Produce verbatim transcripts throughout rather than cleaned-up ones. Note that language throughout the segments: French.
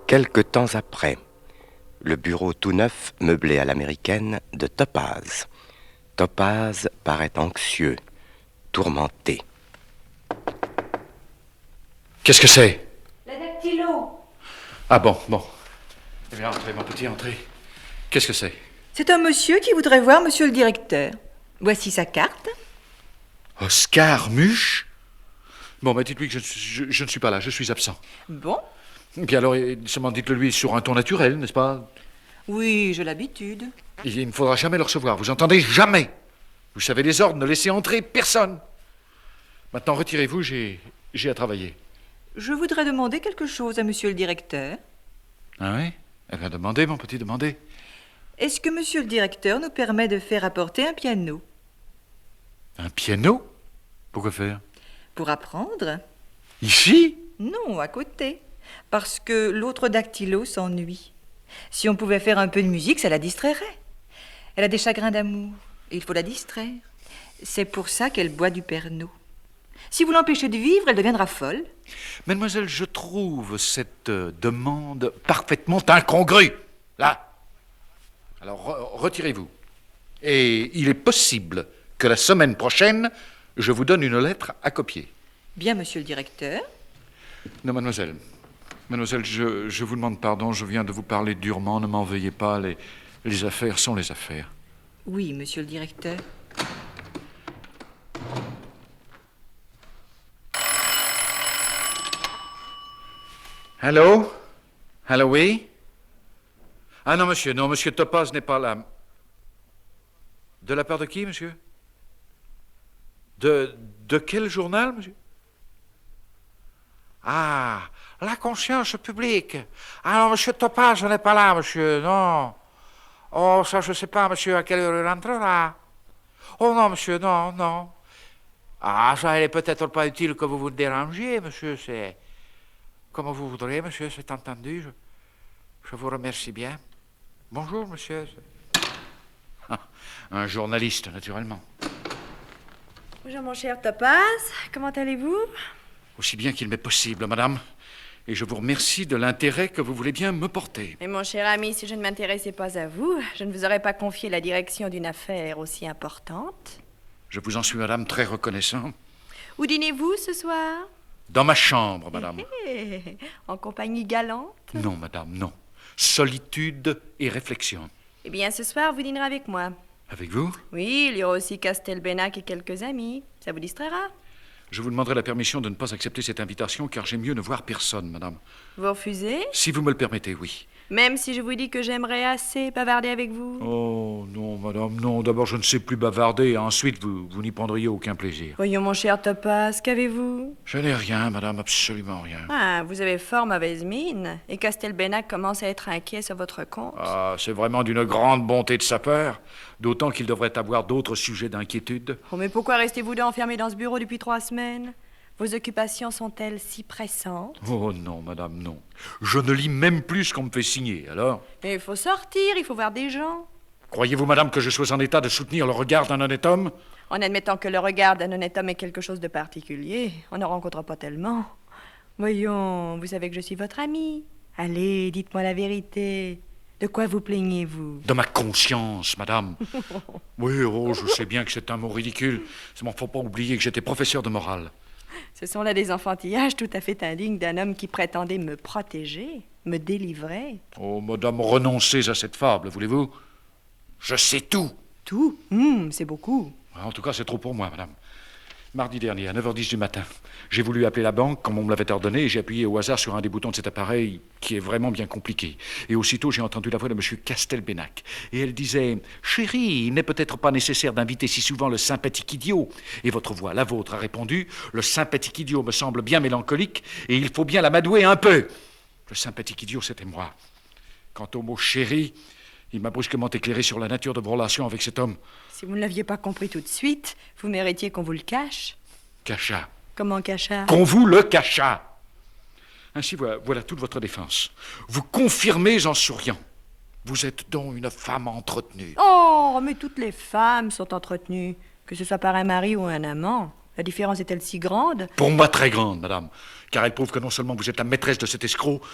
Quelque temps après, le bureau tout neuf, meublé à l'américaine, de Topaz. Topaz paraît anxieux, tourmenté. Qu'est-ce que c'est? La dactylo. Ah bon, bon. Eh bien, entrez, mon petit, entrez. Qu'est-ce que c'est? C'est un monsieur qui voudrait voir monsieur le directeur. Voici sa carte. Oscar Muche? Bon, bah dites-lui que je, je, je ne suis pas là, je suis absent. Bon? Puis alors, seulement dites-le lui sur un ton naturel, n'est-ce pas? Oui, j'ai l'habitude. Il ne faudra jamais le recevoir, vous entendez? Jamais! Vous savez les ordres, ne laissez entrer personne. Maintenant, retirez-vous, j'ai, j'ai à travailler. Je voudrais demander quelque chose à monsieur le directeur. Ah oui? Eh bien, demandez, mon petit, demandez. Est-ce que monsieur le directeur nous permet de faire apporter un piano? Un piano? Pourquoi faire? Pour apprendre? Ici? Non, à côté. Parce que l'autre dactylo s'ennuie. Si on pouvait faire un peu de musique, ça la distrairait. Elle a des chagrins d'amour, et il faut la distraire. C'est pour ça qu'elle boit du Pernod. Si vous l'empêchez de vivre, elle deviendra folle. Mademoiselle, je trouve cette euh, demande parfaitement incongrue. Là. Alors, re- retirez-vous. Et il est possible que la semaine prochaine, je vous donne une lettre à copier. Bien, monsieur le directeur. Non, mademoiselle. Mademoiselle, je, je vous demande pardon, je viens de vous parler durement, ne m'en veuillez pas, les, les affaires sont les affaires. Oui, monsieur le directeur. Allô? Allô, oui? Ah non, monsieur, non, monsieur Topaz n'est pas là. De la part de qui, monsieur? De, de quel journal, monsieur? Ah, la conscience publique. Ah non, monsieur Topaz n'est pas là, monsieur, non. Oh, ça, je ne sais pas, monsieur, à quelle heure il entrera. Oh non, monsieur, non, non. Ah, ça, il est peut-être pas utile que vous vous dérangiez, monsieur, c'est... Comme vous voudrez, monsieur, c'est entendu. Je, je vous remercie bien. Bonjour, monsieur. Ah, un journaliste, naturellement. Bonjour, mon cher Topaz. Comment allez-vous? Aussi bien qu'il m'est possible, madame. Et je vous remercie de l'intérêt que vous voulez bien me porter. Mais mon cher ami, si je ne m'intéressais pas à vous, je ne vous aurais pas confié la direction d'une affaire aussi importante. Je vous en suis, madame, très reconnaissant. Où dînez-vous ce soir? Dans ma chambre, madame. Hé, hé, en compagnie galante? Non, madame, non. Solitude et réflexion. Eh bien, ce soir, vous dînerez avec moi. Avec vous? Oui, il y aura aussi Castelbenac et quelques amis. Ça vous distraira? Je vous demanderai la permission de ne pas accepter cette invitation, car j'aime mieux ne voir personne, madame. Vous refusez? Si vous me le permettez, oui. Même si je vous dis que j'aimerais assez bavarder avec vous? Oh, non, madame, non. D'abord, je ne sais plus bavarder. Ensuite, vous, vous n'y prendriez aucun plaisir. Voyons, mon cher Topaz, qu'avez-vous? Je n'ai rien, madame, absolument rien. Ah, vous avez fort mauvaise mine. Et Castelbenac commence à être inquiet sur votre compte. Ah, c'est vraiment d'une grande bonté de sa part. D'autant qu'il devrait avoir d'autres sujets d'inquiétude. Oh, mais pourquoi restez-vous deux enfermés dans ce bureau depuis trois semaines? Vos occupations sont-elles si pressantes? Oh non, madame, non. Je ne lis même plus ce qu'on me fait signer, alors? Mais il faut sortir, il faut voir des gens. Croyez-vous, madame, que je sois en état de soutenir le regard d'un honnête homme? En admettant que le regard d'un honnête homme est quelque chose de particulier, on ne rencontre pas tellement. Voyons, vous savez que je suis votre amie. Allez, dites-moi la vérité. De quoi vous plaignez-vous? De ma conscience, madame. Oui, oh, je sais bien que c'est un mot ridicule. Il ne faut pas oublier que j'étais professeur de morale. Ce sont là des enfantillages tout à fait indignes d'un homme qui prétendait me protéger, me délivrer. Oh, madame, renoncez à cette fable, voulez-vous? Je sais tout. Tout? Hum, c'est beaucoup. En tout cas, c'est trop pour moi, madame. Mardi dernier, à neuf heures dix du matin, j'ai voulu appeler la banque comme on me l'avait ordonné et j'ai appuyé au hasard sur un des boutons de cet appareil qui est vraiment bien compliqué. Et aussitôt, j'ai entendu la voix de M. Castelbenac. Et elle disait « Chérie, il n'est peut-être pas nécessaire d'inviter si souvent le sympathique idiot. » Et votre voix, la vôtre, a répondu « Le sympathique idiot me semble bien mélancolique et il faut bien l'amadouer un peu. » Le sympathique idiot, c'était moi. Quant au mot « chérie », il m'a brusquement éclairé sur la nature de vos relations avec cet homme. Si vous ne l'aviez pas compris tout de suite, vous méritiez qu'on vous le cache. Cacha. Comment cacha? Qu'on vous le cacha. Ainsi, voilà, voilà toute votre défense. Vous confirmez en souriant. Vous êtes donc une femme entretenue. Oh, mais toutes les femmes sont entretenues, que ce soit par un mari ou un amant. La différence est-elle si grande? Pour moi, très grande, madame. Car elle prouve que non seulement vous êtes la maîtresse de cet escroc,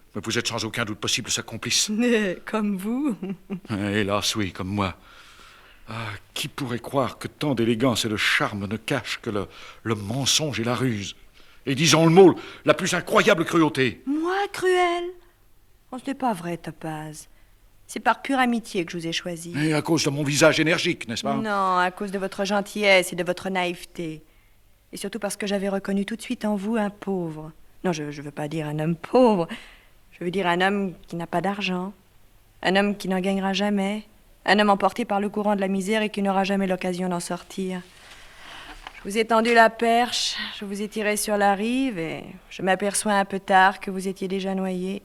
Mais vous êtes sans aucun doute possible sa complice. Comme vous. Hélas, oui, comme moi. Ah, qui pourrait croire que tant d'élégance et de charme ne cachent que le, le mensonge et la ruse? Et disons le mot, la plus incroyable cruauté. Moi, cruel? Oh, ce n'est pas vrai, Topaz. C'est par pure amitié que je vous ai choisi. Et à cause de mon visage énergique, n'est-ce pas? Non, à cause de votre gentillesse et de votre naïveté. Et surtout parce que j'avais reconnu tout de suite en vous un pauvre. Non, je ne veux pas dire un homme pauvre. Je veux dire un homme qui n'a pas d'argent. Un homme qui n'en gagnera jamais. Un homme emporté par le courant de la misère et qui n'aura jamais l'occasion d'en sortir. Je vous ai tendu la perche, je vous ai tiré sur la rive et je m'aperçois un peu tard que vous étiez déjà noyé.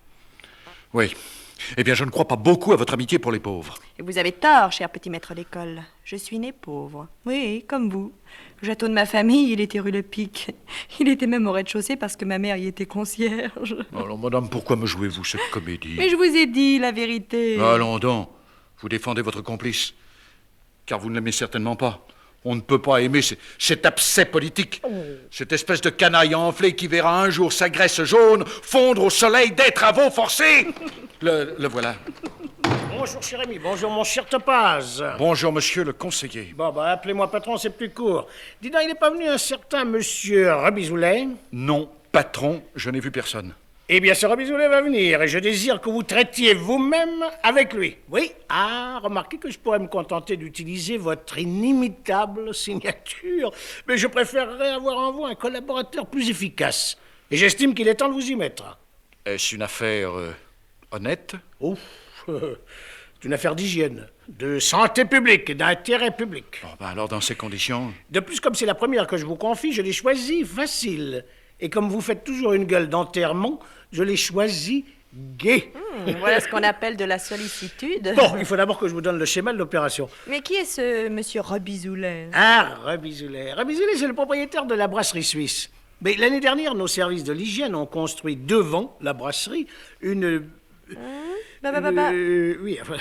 Oui. Eh bien, je ne crois pas beaucoup à votre amitié pour les pauvres. Et vous avez tort, cher petit maître d'école. Je suis né pauvre. Oui, comme vous. Le château de ma famille, il était rue Le Pic. Il était même au rez-de-chaussée parce que ma mère y était concierge. Alors, madame, pourquoi me jouez-vous cette comédie? Mais je vous ai dit la vérité. Allons donc. Vous défendez votre complice. Car vous ne l'aimez certainement pas. On ne peut pas aimer c- cet abcès politique. Oh. Cette espèce de canaille enflé qui verra un jour sa graisse jaune fondre au soleil des travaux forcés. Le, le voilà. Bonjour, cher ami. Bonjour, mon cher Topaz. Bonjour, monsieur le conseiller. Bon, bah, appelez-moi patron, c'est plus court. Dis donc, il n'est pas venu un certain monsieur Robizoulet? Non, patron, je n'ai vu personne. Eh bien, ce Robizoulet va venir et je désire que vous traitiez vous-même avec lui. Oui? Ah, remarquez que je pourrais me contenter d'utiliser votre inimitable signature, mais je préférerais avoir en vous un collaborateur plus efficace. Et j'estime qu'il est temps de vous y mettre. Est-ce une affaire euh, honnête? Ouf, c'est une affaire d'hygiène, de santé publique et d'intérêt public. Bon, ben alors, dans ces conditions... De plus, comme c'est la première que je vous confie, je l'ai choisie facile. Et comme vous faites toujours une gueule d'enterrement, je l'ai choisi gai. Mmh, voilà ce qu'on appelle de la sollicitude. Bon, il faut d'abord que je vous donne le schéma de l'opération. Mais qui est ce monsieur Robizoulet? Ah, Robizoulet. Robizoulet, c'est le propriétaire de la brasserie suisse. Mais l'année dernière, nos services de l'hygiène ont construit devant la brasserie une... Mmh, bah, bah, bah, bah. Euh, oui, enfin...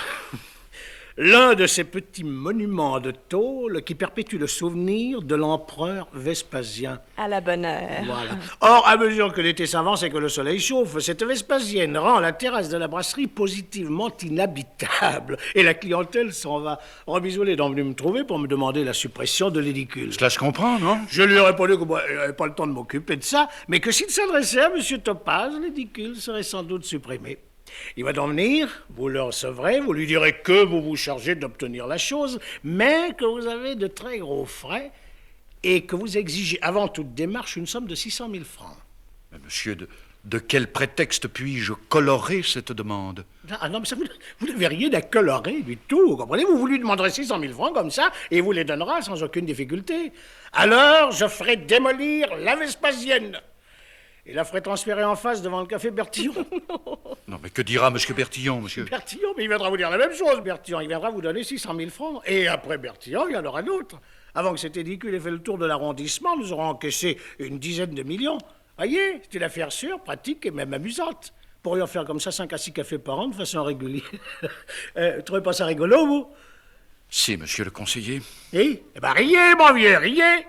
L'un de ces petits monuments de tôle qui perpétuent le souvenir de l'empereur Vespasien. À la bonne heure. Voilà. Or, à mesure que l'été s'avance et que le soleil chauffe, cette Vespasienne rend la terrasse de la brasserie positivement inhabitable. Et la clientèle s'en va. Robizoulet est donc venu me trouver pour me demander la suppression de l'édicule. Cela se comprend, non? Je lui ai répondu que moi, je n'avais pas le temps de m'occuper de ça, mais que s'il s'adressait à M. Topaz, l'édicule serait sans doute supprimé. Il va donc venir, vous le recevrez, vous lui direz que vous vous chargez d'obtenir la chose, mais que vous avez de très gros frais et que vous exigez avant toute démarche une somme de six cent mille francs. Mais monsieur, de, de quel prétexte puis-je colorer cette demande? Ah non, mais ça, vous, vous n'avez rien à colorer du tout, vous comprenez? Vous, vous lui demanderez six cent mille francs comme ça et il vous les donnera sans aucune difficulté. Alors, je ferai démolir la Vespasienne. Et la ferait transférer en face devant le café Bertillon. Non, mais que dira monsieur Bertillon, monsieur? Bertillon, mais il viendra vous dire la même chose, Bertillon. Il viendra vous donner six cent mille francs. Et après Bertillon, il y en aura d'autres. Avant que cet édicule ait fait le tour de l'arrondissement, nous aurons encaissé une dizaine de millions. Voyez, c'est une affaire sûre, pratique et même amusante. Pourrions faire comme ça cinq à six cafés par an de façon régulière. euh, vous trouvez pas ça rigolo, vous? Si, monsieur le conseiller. Eh, eh ben, riez, mon vieux, riez.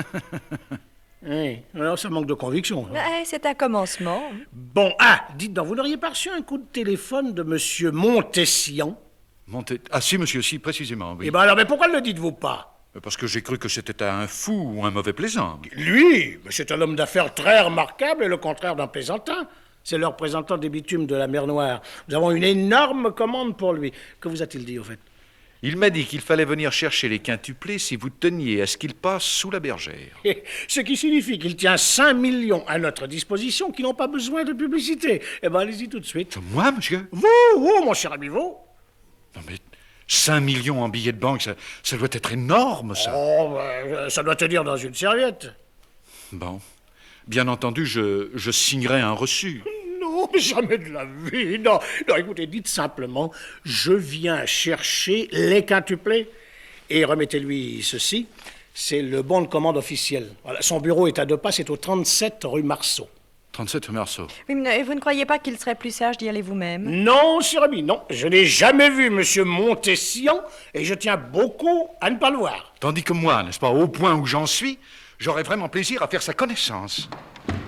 Oui, alors ça manque de conviction. Hein. Ouais, c'est un commencement. Bon, ah, dites donc, vous n'auriez pas reçu un coup de téléphone de monsieur Montessian? Monté... Ah si, monsieur, si, précisément, oui. Eh ben alors, mais pourquoi ne le dites-vous pas? Parce que j'ai cru que c'était un fou ou un mauvais plaisant. Lui, c'est un homme d'affaires très remarquable et le contraire d'un plaisantin. C'est le représentant des bitumes de la mer Noire. Nous avons une énorme commande pour lui. Que vous a-t-il dit, au fait? Il m'a dit qu'il fallait venir chercher les quintuplés si vous teniez à ce qu'il passe sous la bergère. Ce qui signifie qu'il tient cinq millions à notre disposition qui n'ont pas besoin de publicité. Eh bien, allez-y tout de suite. Moi, monsieur? Vous, vous, mon cher ami, vous? Non, mais cinq millions en billets de banque, ça, ça doit être énorme, ça. Oh, ben, ça doit tenir dans une serviette. Bon. Bien entendu, je, je signerai un reçu. Non, jamais de la vie, non. Non, écoutez, dites simplement, je viens chercher les quintuplés. Et remettez-lui ceci, c'est le bon de commande officiel. Voilà, son bureau est à deux pas, c'est au trente-sept rue Marceau. trente-sept rue Marceau. Oui, mais vous ne croyez pas qu'il serait plus sage d'y aller vous-même? Non, cher ami, non. Je n'ai jamais vu monsieur Montessian et je tiens beaucoup à ne pas le voir. Tandis que moi, n'est-ce pas, au point où j'en suis, j'aurais vraiment plaisir à faire sa connaissance.